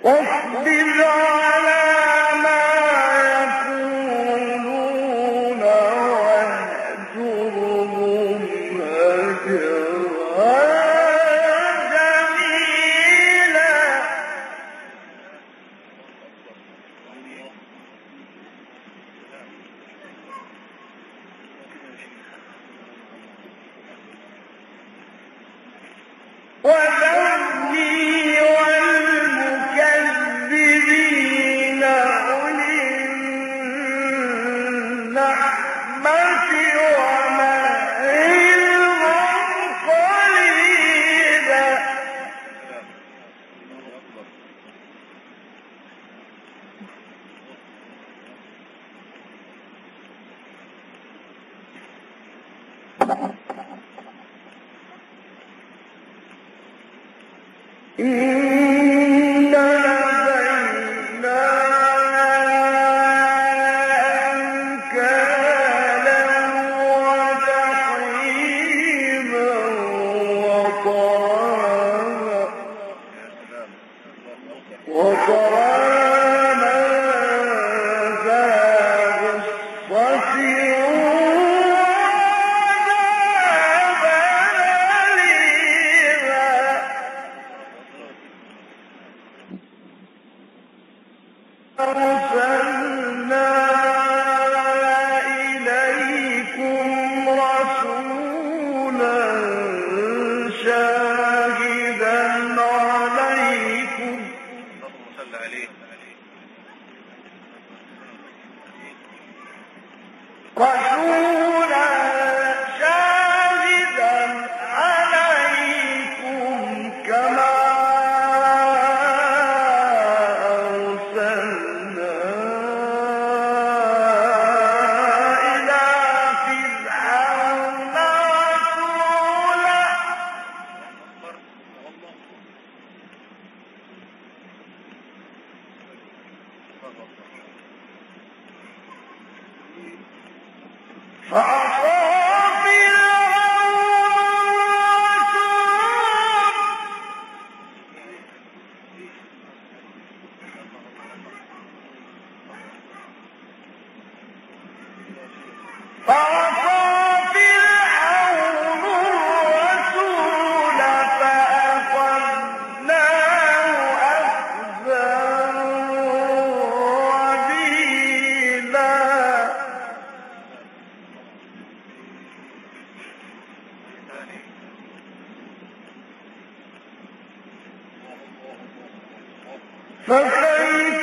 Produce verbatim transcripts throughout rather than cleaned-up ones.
فكيف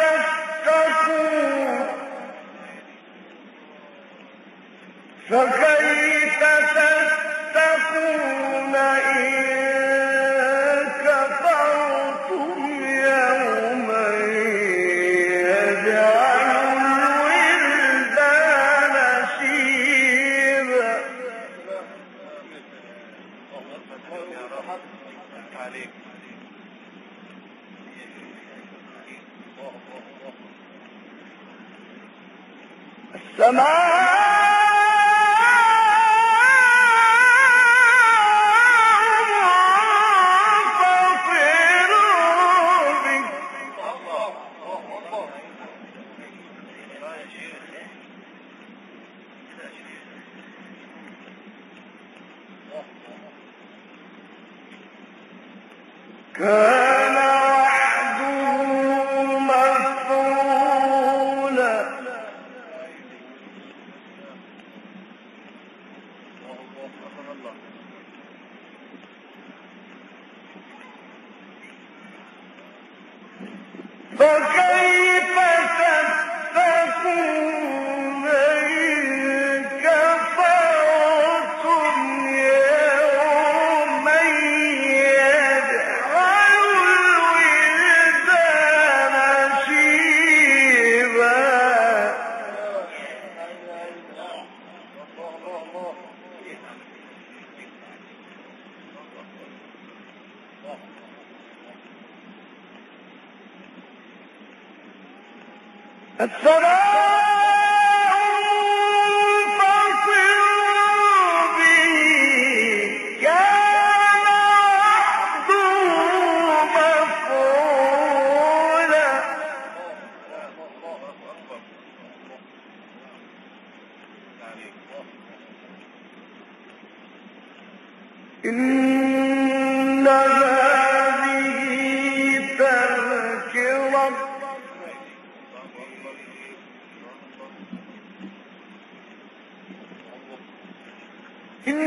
تتقون فكيف تتقون إن كفرتم يوما يجعل الولدان شيبا. السماء كان وعده مفعولا. فكيف تتقون إن كفرتم يوما يجعل الولدان شيبا. السماء منفطر به كان وعده مفعولا. إن هذه تذكرة إن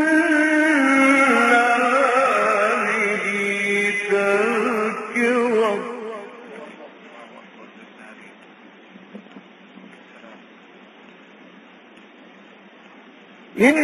هذه تذكرة إن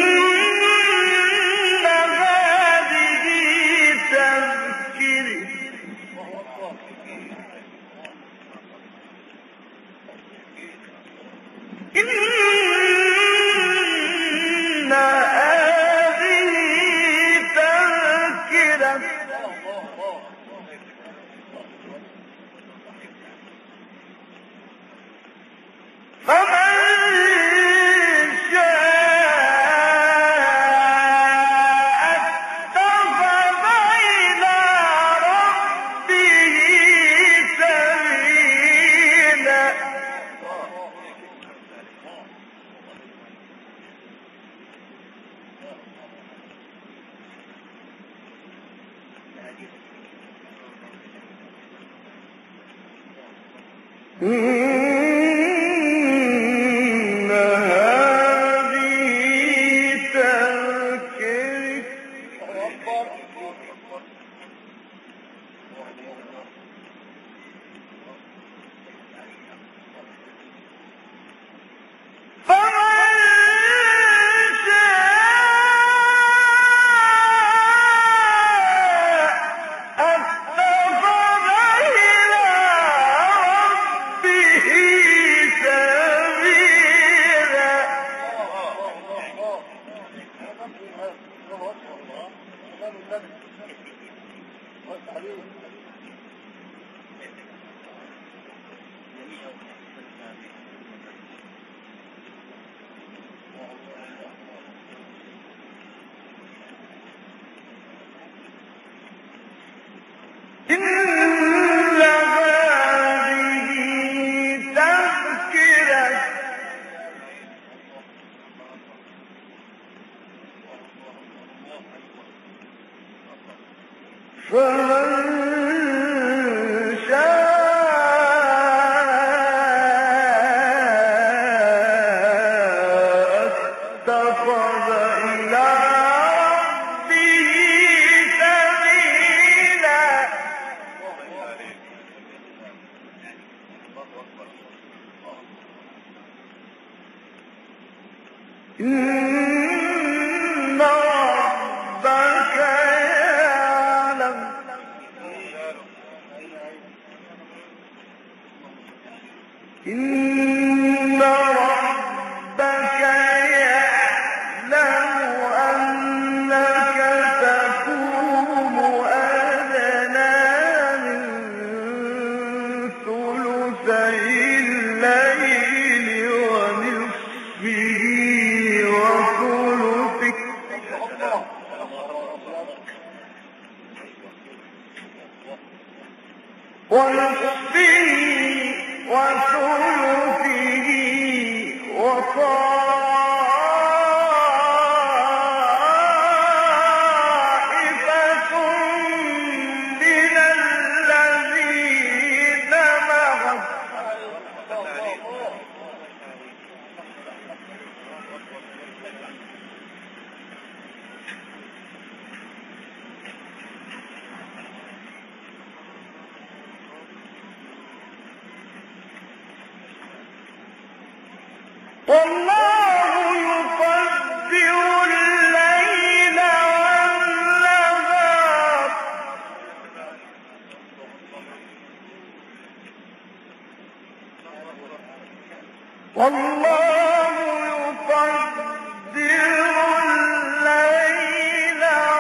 إن هذه تذكرة فمن شاء اتخذ إلى ربه سبيلا إن هذه تذكرة فمن شاء اتخذ إلى ربه سبيلا إن ربك يعلم إن ربك يعلم أنك تقوم أدنى من ثلثي الليل ونصفه وثلثه ونصفه وثلثه وطائفة من الذين معك والله يقدر الليل والنهار والله يقدر الليل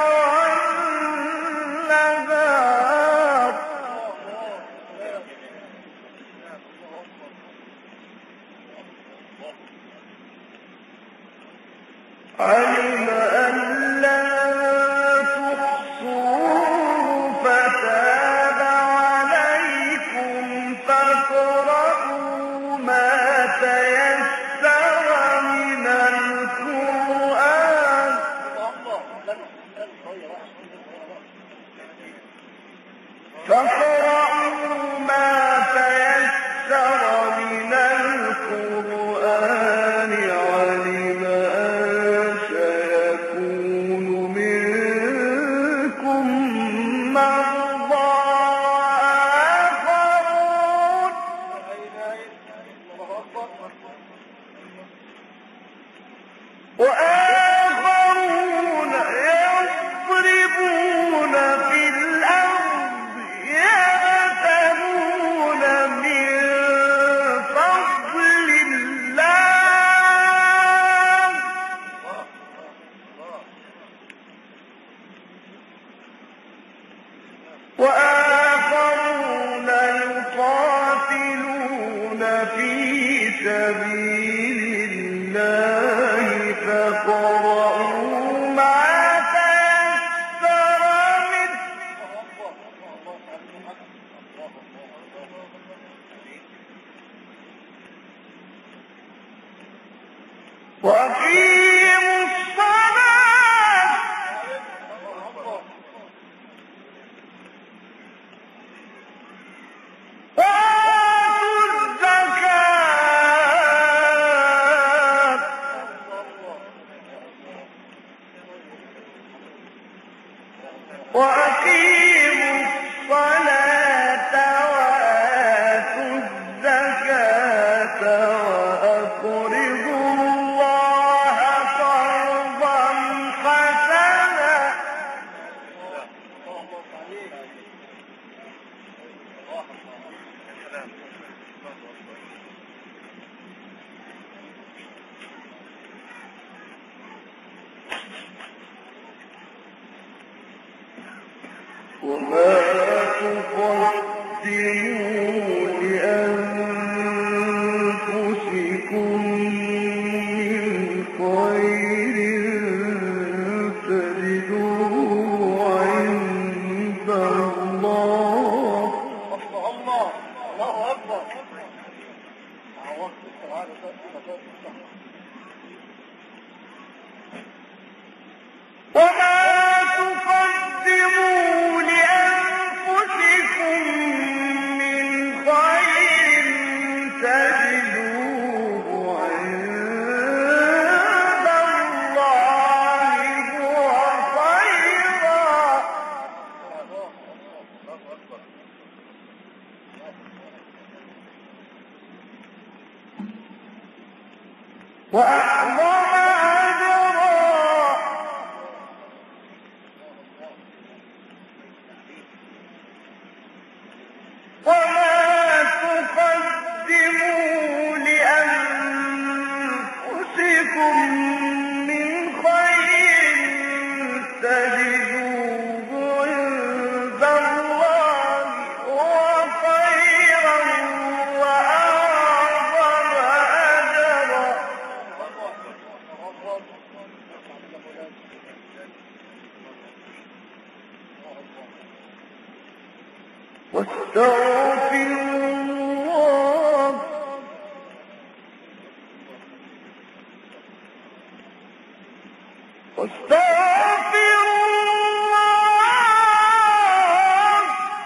والنهار علم أن لن تحصوه فتاب عليكم فاقرؤوا ما تيسر من سبيل الله فاقرؤوا ما تيسر منه وأقيموا الصلاة وآتوا الزكاة وأقيموا الصلاة وآتوا الزكاة وأقرضوا الله قرضا حسنا وما تقدموا لأنفسكم من خير تجدوه عند الله الله الله أكبر. وما تقدموا لأنفسكم من خير تجدوه عند الله هو خيرا وأعظم أجرا وما تقدموا لأنفسكم من خير تجدوه عند الله هو خيرا وأعظم أجرا واستغفروا الله واستغفروا الله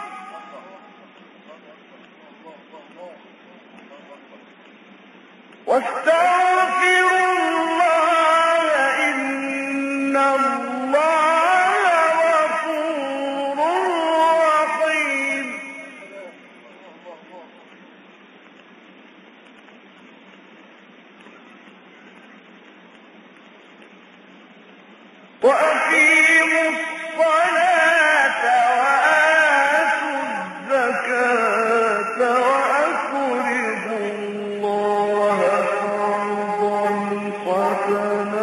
واستغفروا الله إن الله غفور رحيم وأقيموا الصلاة وآتوا الزكاة وأقرضوا الله قرضا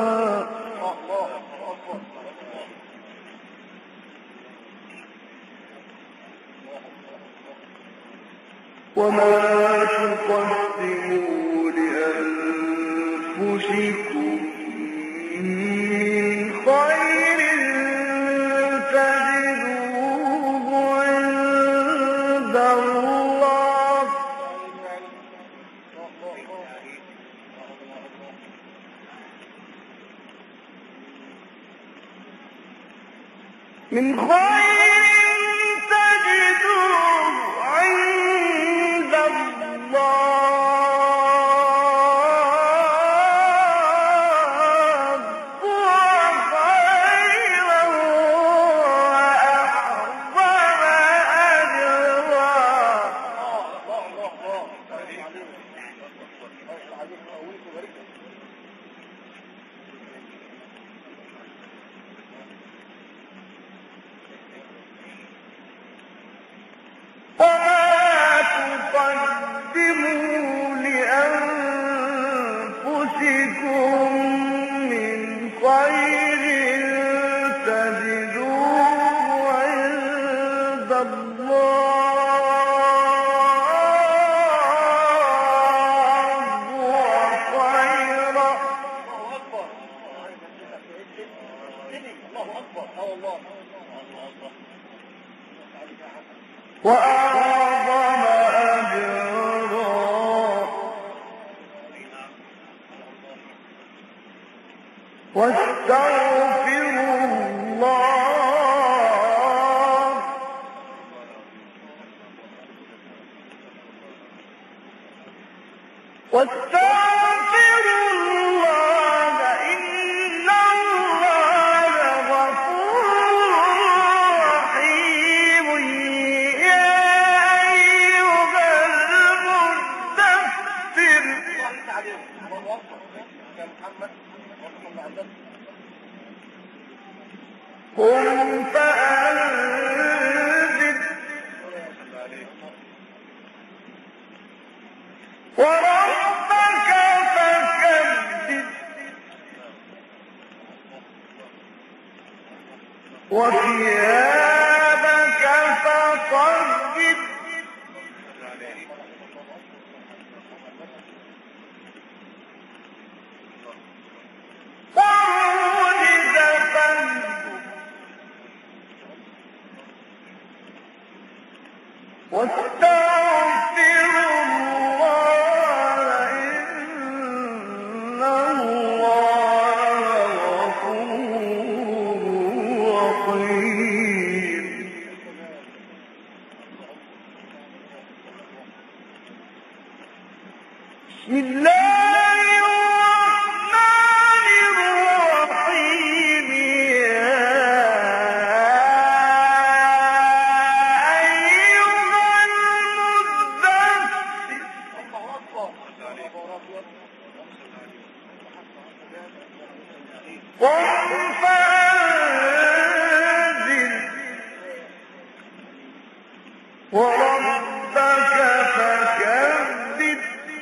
حسنا وما تقدموا لأنفسكم من خير تجدوه عند الله من خير تجدوه عند الله هو خيرا وأعظم أجرا واستغفروا الله واستغفروا الله إن الله غفور رحيم يا أيها المدثر قم فأنذر وربك فكبر وثيابك فطهر والرجز فاهجر واستغفر الله إن الله غفور رحيم بسم الله الرحمن الرحيم يا أيها المدثر قم فأنذر وربك فكبر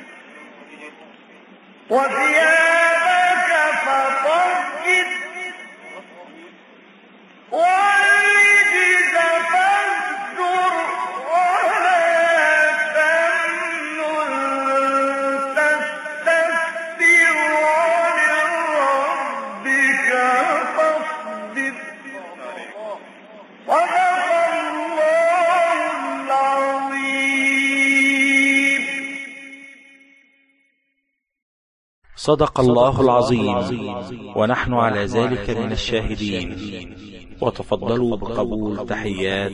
وثيابك فطهر والرجز فاهجر ولا تمنن تستكثر ولربك فاصبر صدق الله العظيم. صدق الله العظيم، ونحن على ذلك من الشاهدين. وتفضلوا بقبول تحيات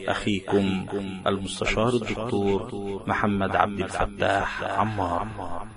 أخيكم المستشار الدكتور محمد عبد الفتاح عمار.